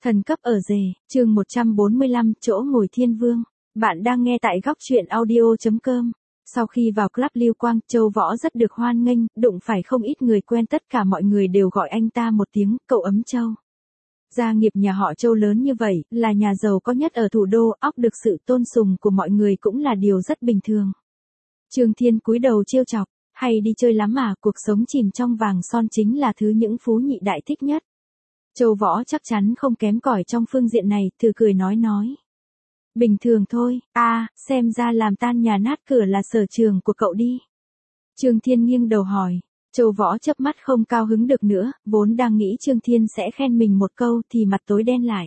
Thần cấp ở rể, chương 145, chỗ ngồi thiên vương. Bạn đang nghe tại góc truyện audio.com. Sau khi vào club Lưu Quang, Châu Võ rất được hoan nghênh, đụng phải không ít người quen, tất cả mọi người đều gọi anh ta một tiếng, cậu Ấm Châu. Gia nghiệp nhà họ Châu lớn như vậy, là nhà giàu có nhất ở thủ đô, óc được sự tôn sùng của mọi người cũng là điều rất bình thường. Trương Thiên cúi đầu trêu chọc, hay đi chơi lắm à, cuộc sống chìm trong vàng son chính là thứ những phú nhị đại thích nhất. Châu Võ chắc chắn không kém cỏi trong phương diện này, thử cười nói. Bình thường thôi, xem ra làm tan nhà nát cửa là sở trường của cậu đi. Trương Thiên nghiêng đầu hỏi. Châu Võ chớp mắt không cao hứng được nữa, vốn đang nghĩ Trương Thiên sẽ khen mình một câu thì mặt tối đen lại.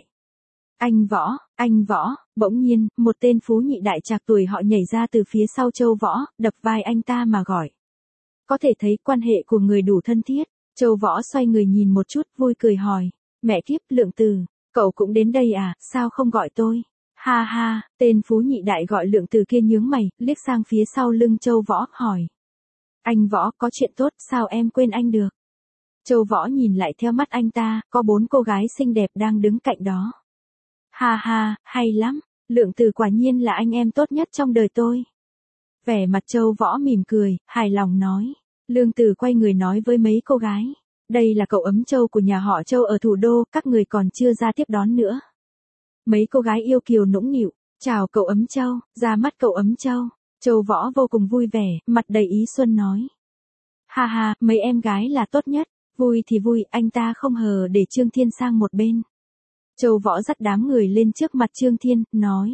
Anh Võ, bỗng nhiên, một tên phú nhị đại trạc tuổi họ nhảy ra từ phía sau Châu Võ, đập vai anh ta mà gọi. Có thể thấy quan hệ của người đủ thân thiết. Châu Võ xoay người nhìn một chút, vui cười hỏi. Mẹ kiếp, Lượng Từ, cậu cũng đến đây à, sao không gọi tôi? Ha ha, tên phú nhị đại gọi Lượng Từ kia nhướng mày, liếc sang phía sau lưng Châu Võ, hỏi. Anh Võ, có chuyện tốt, sao em quên anh được? Châu Võ nhìn lại theo mắt anh ta, có 4 cô gái xinh đẹp đang đứng cạnh đó. Ha ha, hay lắm, Lượng Từ quả nhiên là anh em tốt nhất trong đời tôi. Vẻ mặt Châu Võ mỉm cười, hài lòng nói. Lượng Từ quay người nói với mấy cô gái. Đây là cậu Ấm Châu của nhà họ Châu ở thủ đô, các người còn chưa ra tiếp đón nữa. Mấy cô gái yêu kiều nũng nịu, chào cậu Ấm Châu, ra mắt cậu Ấm Châu. Châu Võ vô cùng vui vẻ, mặt đầy ý xuân nói. Ha ha, mấy em gái là tốt nhất, vui thì vui, anh ta không hờ để Trương Thiên sang một bên. Châu Võ dắt đám người lên trước mặt Trương Thiên, nói.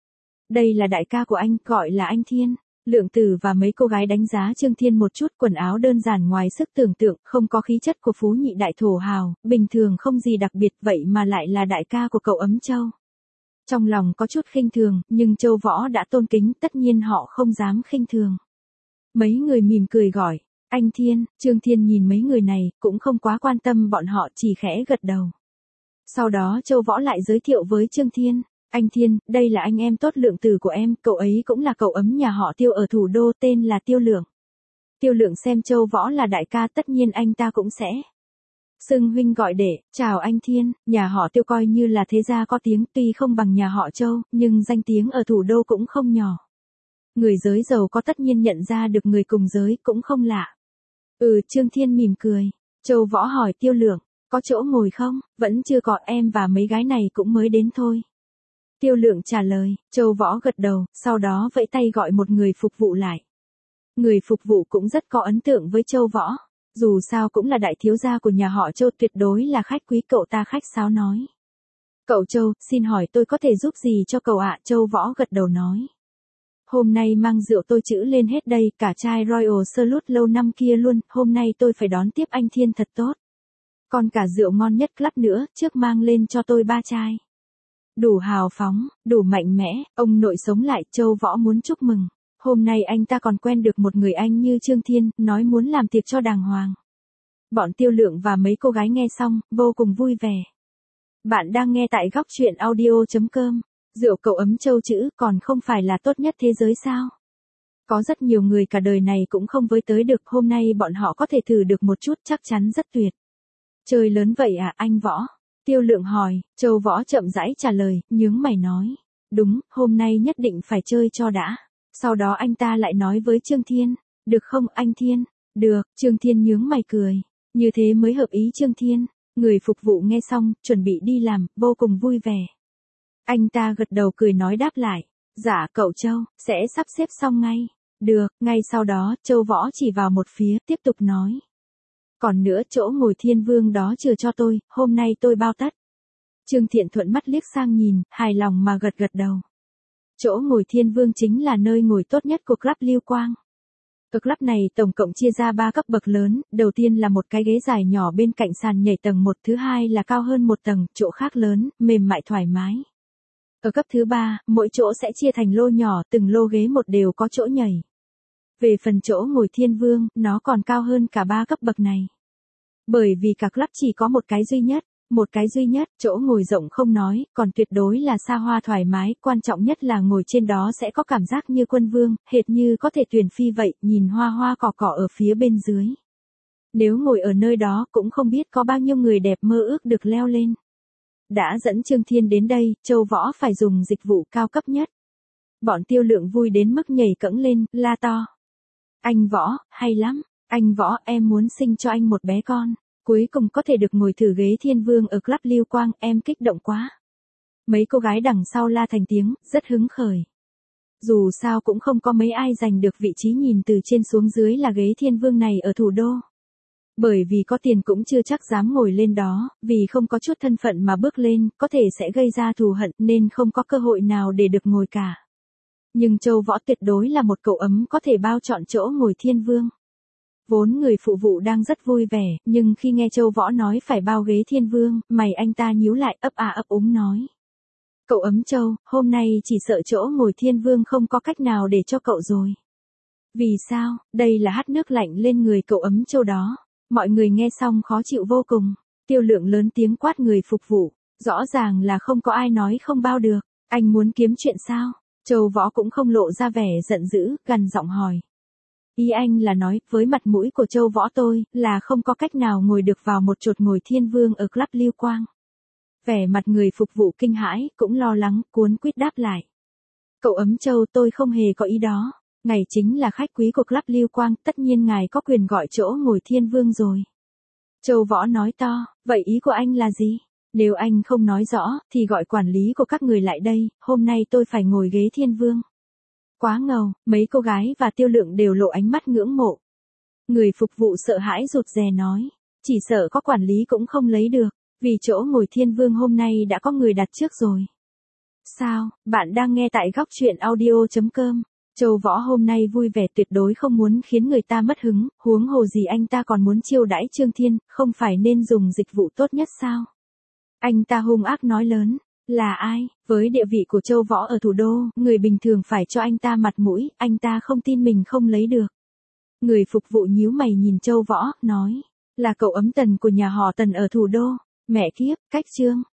Đây là đại ca của anh, gọi là anh Thiên. Lượng Từ và mấy cô gái đánh giá Trương Thiên một chút, quần áo đơn giản ngoài sức tưởng tượng, không có khí chất của phú nhị đại thổ hào, bình thường không gì đặc biệt, vậy mà lại là đại ca của cậu Ấm Châu. Trong lòng có chút khinh thường, nhưng Châu Võ đã tôn kính, tất nhiên họ không dám khinh thường. Mấy người mỉm cười gọi, anh Thiên. Trương Thiên nhìn mấy người này, cũng không quá quan tâm bọn họ, chỉ khẽ gật đầu. Sau đó Châu Võ lại giới thiệu với Trương Thiên. Anh Thiên, đây là anh em tốt Lượng Từ của em, cậu ấy cũng là cậu Ấm nhà họ Tiêu ở thủ đô, tên là Tiêu Lượng. Tiêu Lượng xem Châu Võ là đại ca, tất nhiên anh ta cũng sẽ xưng huynh gọi đệ. Chào anh Thiên, nhà họ Tiêu coi như là thế gia có tiếng, tuy không bằng nhà họ Châu, nhưng danh tiếng ở thủ đô cũng không nhỏ. Người giới giàu có tất nhiên nhận ra được người cùng giới, cũng không lạ. Trương Thiên mỉm cười. Châu Võ hỏi Tiêu Lượng, có chỗ ngồi không? Vẫn chưa có, em và mấy gái này cũng mới đến thôi. Tiêu Lượng trả lời. Châu Võ gật đầu, sau đó vẫy tay gọi một người phục vụ lại. Người phục vụ cũng rất có ấn tượng với Châu Võ. Dù sao cũng là đại thiếu gia của nhà họ Châu, tuyệt đối là khách quý, cậu ta khách sáo nói. Cậu Châu, xin hỏi tôi có thể giúp gì cho cậu ạ? Châu Võ gật đầu nói. Hôm nay mang rượu tôi trữ lên hết đây, cả chai Royal Salute lâu năm kia luôn, hôm nay tôi phải đón tiếp anh Thiên thật tốt. Còn cả rượu ngon nhất club nữa, trước mang lên cho tôi 3 chai. Đủ hào phóng, đủ mạnh mẽ, ông nội sống lại, Châu Võ muốn chúc mừng. Hôm nay anh ta còn quen được một người anh như Trương Thiên, nói muốn làm tiệc cho đàng hoàng. Bọn Tiêu Lượng và mấy cô gái nghe xong, vô cùng vui vẻ. Bạn đang nghe tại góc truyện audio.com. Rượu cậu Ấm Châu chữ còn không phải là tốt nhất thế giới sao? Có rất nhiều người cả đời này cũng không với tới được, hôm nay bọn họ có thể thử được một chút, chắc chắn rất tuyệt. Chơi lớn vậy à anh Võ? Tiêu Lượng hỏi. Châu Võ chậm rãi trả lời, nhướng mày nói. Đúng, hôm nay nhất định phải chơi cho đã. Sau đó anh ta lại nói với Trương Thiên. Được không anh Thiên? Được, Trương Thiên nhướng mày cười. Như thế mới hợp ý Trương Thiên. Người phục vụ nghe xong, chuẩn bị đi làm, vô cùng vui vẻ. Anh ta gật đầu cười nói đáp lại. Dạ cậu Châu, sẽ sắp xếp xong ngay. Được, ngay sau đó, Châu Võ chỉ vào một phía, tiếp tục nói. Còn nữa, chỗ ngồi thiên vương đó chừa cho tôi, hôm nay tôi bao tất. Trương Thiện thuận mắt liếc sang nhìn, hài lòng mà gật đầu. Chỗ ngồi thiên vương chính là nơi ngồi tốt nhất của club Lưu Quang. Ở club này tổng cộng chia ra 3 cấp bậc lớn, đầu tiên là một cái ghế dài nhỏ bên cạnh sàn nhảy tầng 1, thứ hai là cao hơn một tầng, chỗ khác lớn, mềm mại thoải mái. Ở cấp thứ 3, mỗi chỗ sẽ chia thành lô nhỏ, từng lô ghế một đều có chỗ nhảy. Về phần chỗ ngồi thiên vương, nó còn cao hơn cả 3 cấp bậc này. Bởi vì cả club chỉ có một cái duy nhất, chỗ ngồi rộng không nói, còn tuyệt đối là xa hoa thoải mái, quan trọng nhất là ngồi trên đó sẽ có cảm giác như quân vương, hệt như có thể tuyển phi vậy, nhìn hoa hoa cỏ cỏ ở phía bên dưới. Nếu ngồi ở nơi đó cũng không biết có bao nhiêu người đẹp mơ ước được leo lên. đã dẫn Trương Thiên đến đây, Châu Võ phải dùng dịch vụ cao cấp nhất. Bọn Tiêu Lượng vui đến mức nhảy cẫng lên, la to. Anh Võ, hay lắm, anh Võ, em muốn sinh cho anh một bé con. Cuối cùng có thể được ngồi thử ghế thiên vương ở Club Lưu Quang, em kích động quá. Mấy cô gái đằng sau la thành tiếng, rất hứng khởi. Dù sao cũng không có mấy ai giành được vị trí nhìn từ trên xuống dưới là ghế thiên vương này ở thủ đô. Bởi vì có tiền cũng chưa chắc dám ngồi lên đó, vì không có chút thân phận mà bước lên, có thể sẽ gây ra thù hận nên không có cơ hội nào để được ngồi cả. Nhưng Châu Võ tuyệt đối là một cậu ấm có thể bao trọn chỗ ngồi thiên vương. Vốn người phụ vụ đang rất vui vẻ, nhưng khi nghe Châu Võ nói phải bao ghế thiên vương, mày anh ta nhíu lại ấp à ấp úng nói. Cậu ấm Châu, hôm nay chỉ sợ chỗ ngồi thiên vương không có cách nào để cho cậu rồi. Vì sao, đây là hắt nước lạnh lên người cậu ấm Châu đó. Mọi người nghe xong khó chịu vô cùng. Tiêu Lượng lớn tiếng quát người phục vụ. Rõ ràng là không có ai nói không bao được. Anh muốn kiếm chuyện sao? Châu Võ cũng không lộ ra vẻ giận dữ, gằn giọng hỏi. Ý anh là nói, với mặt mũi của Châu Võ tôi, là không có cách nào ngồi được vào một chột ngồi thiên vương ở Club Lưu Quang. Vẻ mặt người phục vụ kinh hãi, cũng lo lắng, cuốn quýt đáp lại. Cậu ấm Châu, tôi không hề có ý đó. Ngài chính là khách quý của Club Lưu Quang, tất nhiên ngài có quyền gọi chỗ ngồi thiên vương rồi. Châu Võ nói to, vậy ý của anh là gì? Nếu anh không nói rõ, thì gọi quản lý của các người lại đây, hôm nay tôi phải ngồi ghế thiên vương. Quá ngầu, mấy cô gái và Tiêu Lượng đều lộ ánh mắt ngưỡng mộ. Người phục vụ sợ hãi rụt rè nói, chỉ sợ có quản lý cũng không lấy được, vì chỗ ngồi thiên vương hôm nay đã có người đặt trước rồi. Sao, bạn đang nghe tại góc truyện audio.com. Châu Võ hôm nay vui vẻ tuyệt đối không muốn khiến người ta mất hứng, huống hồ gì anh ta còn muốn chiêu đãi Trương Thiên, không phải nên dùng dịch vụ tốt nhất sao? Anh ta hung ác nói lớn, là ai? Với địa vị của Châu Võ ở thủ đô, người bình thường phải cho anh ta mặt mũi, anh ta không tin mình không lấy được. Người phục vụ nhíu mày nhìn Châu Võ, nói, là cậu ấm Tần của nhà họ Tần ở thủ đô. Mẹ kiếp, cách Trương,